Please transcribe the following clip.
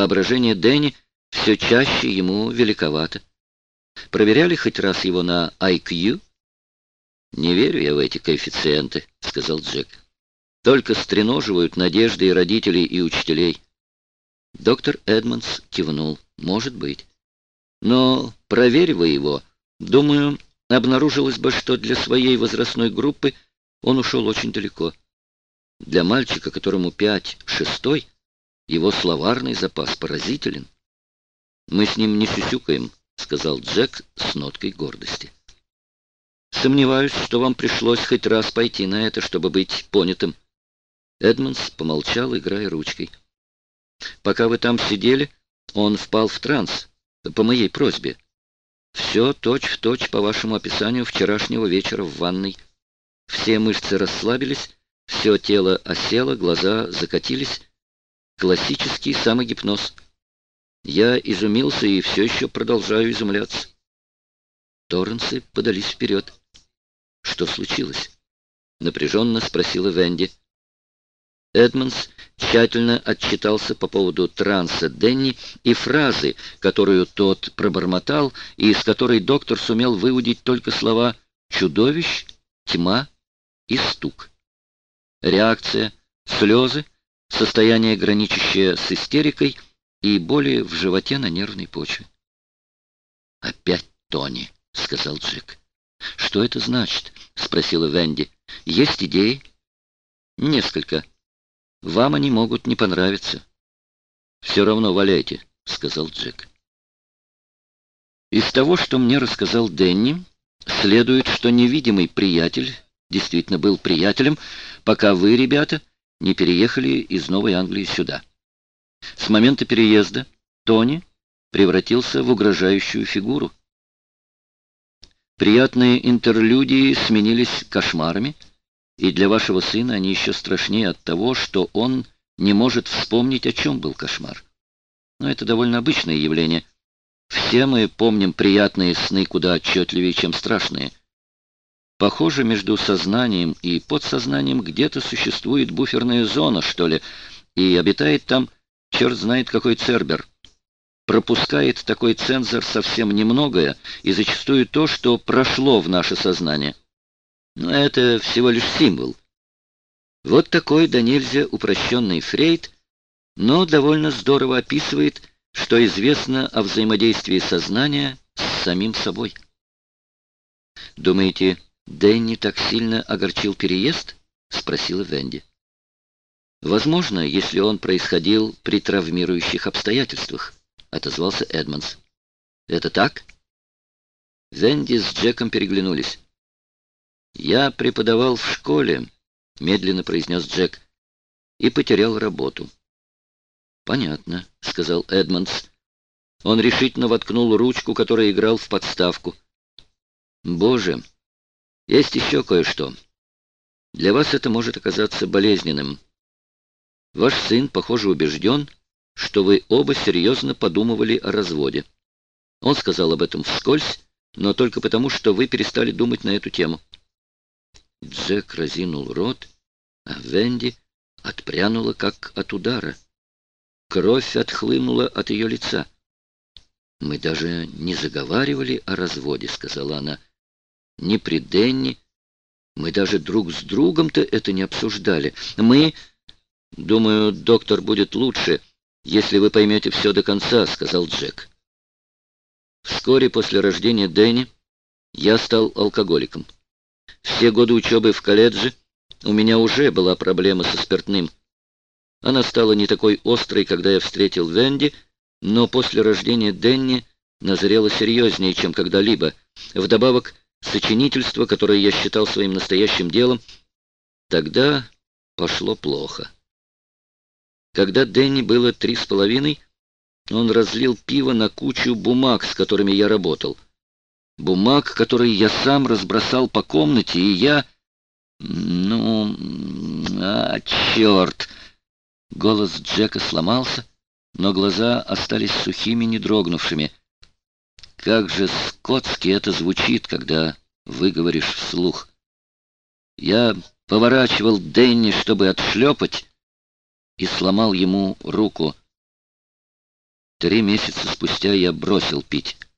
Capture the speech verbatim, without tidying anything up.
Воображение Дэнни все чаще ему великовато. Проверяли хоть раз его на ай кью? «Не верю я в эти коэффициенты», — сказал Джек. «Только стреноживают надежды и родителей, и учителей». Доктор Эдмондс кивнул. «Может быть. Но, проверь вы его, думаю, обнаружилось бы, что для своей возрастной группы он ушел очень далеко. Для мальчика, которому пять шестой, его словарный запас поразителен». «Мы с ним не сюсюкаем», — сказал Джек с ноткой гордости. «Сомневаюсь, что вам пришлось хоть раз пойти на это, чтобы быть понятым». Эдмондс помолчал, играя ручкой. «Пока вы там сидели, он впал в транс, по моей просьбе. Все точь-в-точь по вашему описанию вчерашнего вечера в ванной. Все мышцы расслабились, все тело осело, глаза закатились. Классический самогипноз. Я изумился и все еще продолжаю изумляться». Торренсы подались вперед. «Что случилось?» — напряженно спросила Венди. Эдмондс тщательно отчитался по поводу транса Дэнни и фразы, которую тот пробормотал, и из которой доктор сумел выудить только слова «чудовищ», «тьма» и «стук». Реакция, слезы, состояние, граничащее с истерикой, и боли в животе на нервной почве. «Опять Тони», — сказал Джек. «Что это значит?» — спросила Венди. «Есть идеи?» «Несколько. Вам они могут не понравиться». «Все равно валяйте», — сказал Джек. «Из того, что мне рассказал Дэнни, следует, что невидимый приятель действительно был приятелем, пока вы, ребята, не переехали из Новой Англии сюда. С момента переезда Тони превратился в угрожающую фигуру. Приятные интерлюдии сменились кошмарами, и для вашего сына они еще страшнее от того, что он не может вспомнить, о чем был кошмар. Но это довольно обычное явление. Все мы помним приятные сны куда отчетливее, чем страшные. Похоже, между сознанием и подсознанием где-то существует буферная зона, что ли, и обитает там черт знает какой Цербер. Пропускает такой цензор совсем немногое, и зачастую то, что прошло в наше сознание. Но это всего лишь символ. Вот такой да нельзя упрощенный Фрейд, но довольно здорово описывает, что известно о взаимодействии сознания с самим собой. «Думаете, Дэнни так сильно огорчил переезд?» — спросила Венди. «Возможно, если он происходил при травмирующих обстоятельствах», — отозвался Эдмондс. «Это так?» Венди с Джеком переглянулись. «Я преподавал в школе», — медленно произнес Джек, — «и потерял работу». «Понятно», — сказал Эдмондс. Он решительно воткнул ручку, которая играл в подставку. «Боже, есть еще кое-что. Для вас это может оказаться болезненным. Ваш сын, похоже, убежден, что вы оба серьезно подумывали о разводе. Он сказал об этом вскользь, но только потому, что вы перестали думать на эту тему». Джек разинул рот, а Венди отпрянула, как от удара. Кровь отхлынула от ее лица. «Мы даже не заговаривали о разводе», — сказала она. «Ни при Дэнни. Мы даже друг с другом-то это не обсуждали. Мы...» «Думаю, доктор, будет лучше, если вы поймете все до конца», — сказал Джек. «Вскоре после рождения Дэнни я стал алкоголиком. Все годы учебы в колледже у меня уже была проблема со спиртным. Она стала не такой острой, когда я встретил Венди, но после рождения Дэнни назрела серьезнее, чем когда-либо. Вдобавок, сочинительство, которое я считал своим настоящим делом, тогда пошло плохо. Когда Дэнни было три с половиной, он разлил пиво на кучу бумаг, с которыми я работал. Бумаг, которые я сам разбросал по комнате, и я... Ну... А, черт! Голос Джека сломался, но глаза остались сухими, не дрогнувшими. Как же скотски это звучит, когда выговоришь вслух. Я поворачивал Дэнни, чтобы отшлепать, и сломал ему руку. Три месяца спустя я бросил пить.